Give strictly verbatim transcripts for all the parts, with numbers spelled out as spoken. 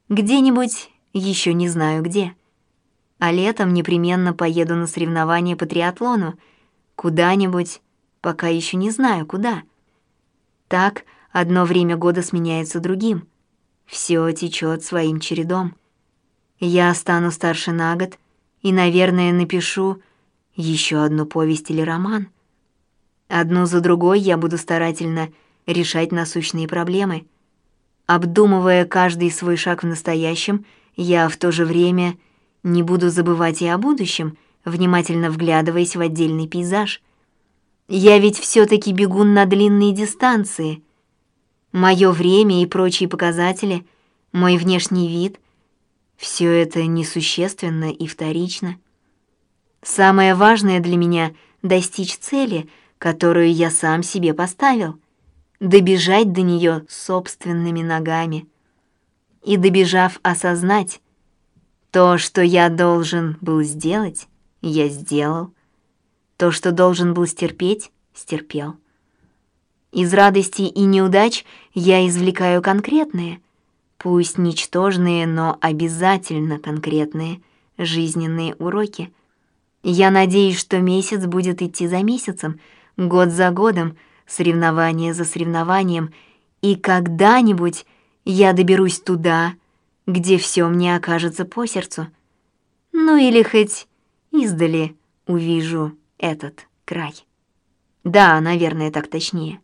Где-нибудь, еще не знаю где. А летом непременно поеду на соревнования по триатлону. Куда-нибудь, пока еще не знаю куда. Так одно время года сменяется другим. Все течет своим чередом. Я стану старше на год и, наверное, напишу еще одну повесть или роман. Одну за другой я буду старательно решать насущные проблемы. Обдумывая каждый свой шаг в настоящем, я в то же время не буду забывать и о будущем, внимательно вглядываясь в отдельный пейзаж. Я ведь все-таки бегун на длинные дистанции. Мое время и прочие показатели, мой внешний вид — все это несущественно и вторично. Самое важное для меня — достичь цели, которую я сам себе поставил, добежать до нее собственными ногами. И, добежав, осознать, то, что я должен был сделать, я сделал. То, что должен был стерпеть, стерпел. Из радостей и неудач я извлекаю конкретные, пусть ничтожные, но обязательно конкретные жизненные уроки. Я надеюсь, что месяц будет идти за месяцем, год за годом, соревнование за соревнованием, и когда-нибудь я доберусь туда, где все мне окажется по сердцу. Ну или хоть издали увижу этот край. Да, наверное, так точнее.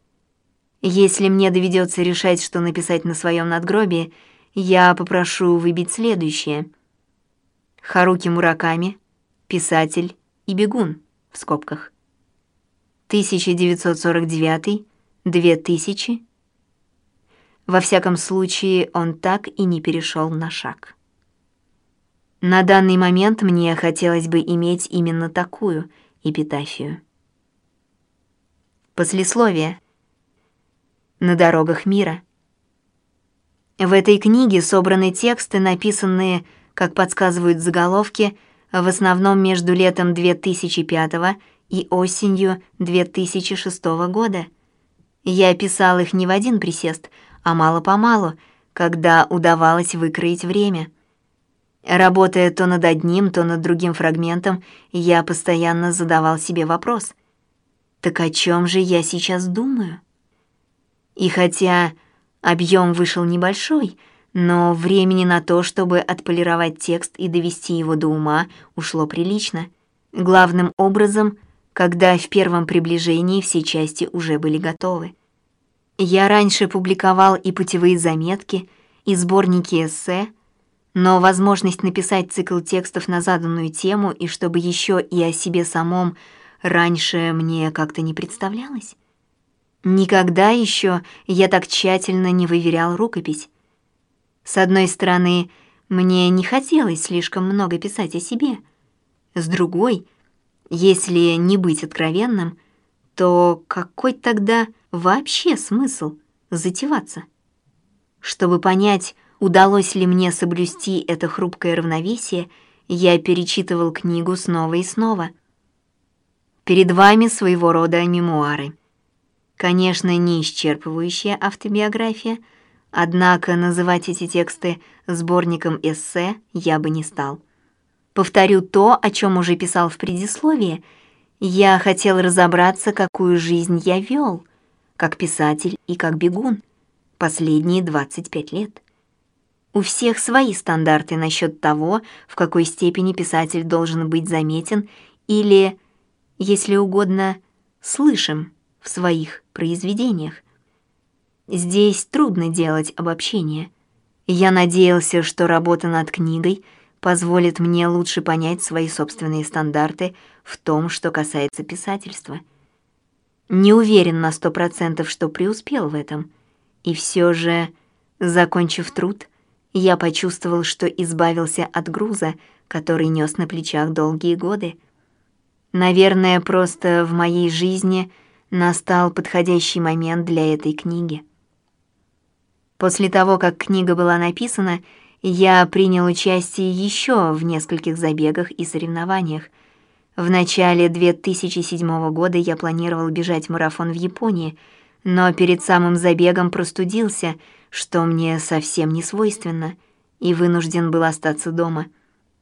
Если мне доведется решать, что написать на своем надгробии, я попрошу выбить следующее. Харуки Мураками, писатель и бегун, в скобках. тысяча девятьсот сорок девятый — две тысячи. Во всяком случае, он так и не перешел на шаг. На данный момент мне хотелось бы иметь именно такую эпитафию. Послесловие. На дорогах мира. В этой книге собраны тексты, написанные, как подсказывают заголовки, в основном между летом две тысячи пятого и осенью две тысячи шестого года. Я писал их не в один присест, а мало-помалу, когда удавалось выкроить время. Работая то над одним, то над другим фрагментом, я постоянно задавал себе вопрос: так о чем же я сейчас думаю? И хотя объем вышел небольшой, но времени на то, чтобы отполировать текст и довести его до ума, ушло прилично. Главным образом, когда в первом приближении все части уже были готовы. Я раньше публиковал и путевые заметки, и сборники эссе, но возможность написать цикл текстов на заданную тему и чтобы еще и о себе самом раньше мне как-то не представлялось. Никогда еще я так тщательно не выверял рукопись. С одной стороны, мне не хотелось слишком много писать о себе. С другой, если не быть откровенным, то какой тогда вообще смысл затеваться? Чтобы понять, удалось ли мне соблюсти это хрупкое равновесие, я перечитывал книгу снова и снова. Перед вами своего рода мемуары. Конечно, не исчерпывающая автобиография, однако называть эти тексты сборником эссе я бы не стал. Повторю то, о чем уже писал в предисловии. Я хотел разобраться, какую жизнь я вел, как писатель и как бегун, последние двадцать пять лет. У всех свои стандарты насчет того, в какой степени писатель должен быть заметен или, если угодно, слышим в своих произведениях. Здесь трудно делать обобщение. Я надеялся, что работа над книгой позволит мне лучше понять свои собственные стандарты в том, что касается писательства. Не уверен на сто процентов, что преуспел в этом. И все же, закончив труд, я почувствовал, что избавился от груза, который нес на плечах долгие годы. Наверное, просто в моей жизни настал подходящий момент для этой книги. После того, как книга была написана, я принял участие еще в нескольких забегах и соревнованиях. В начале две тысячи седьмого года я планировал бежать марафон в Японии, но перед самым забегом простудился, что мне совсем не свойственно. и вынужден был остаться дома.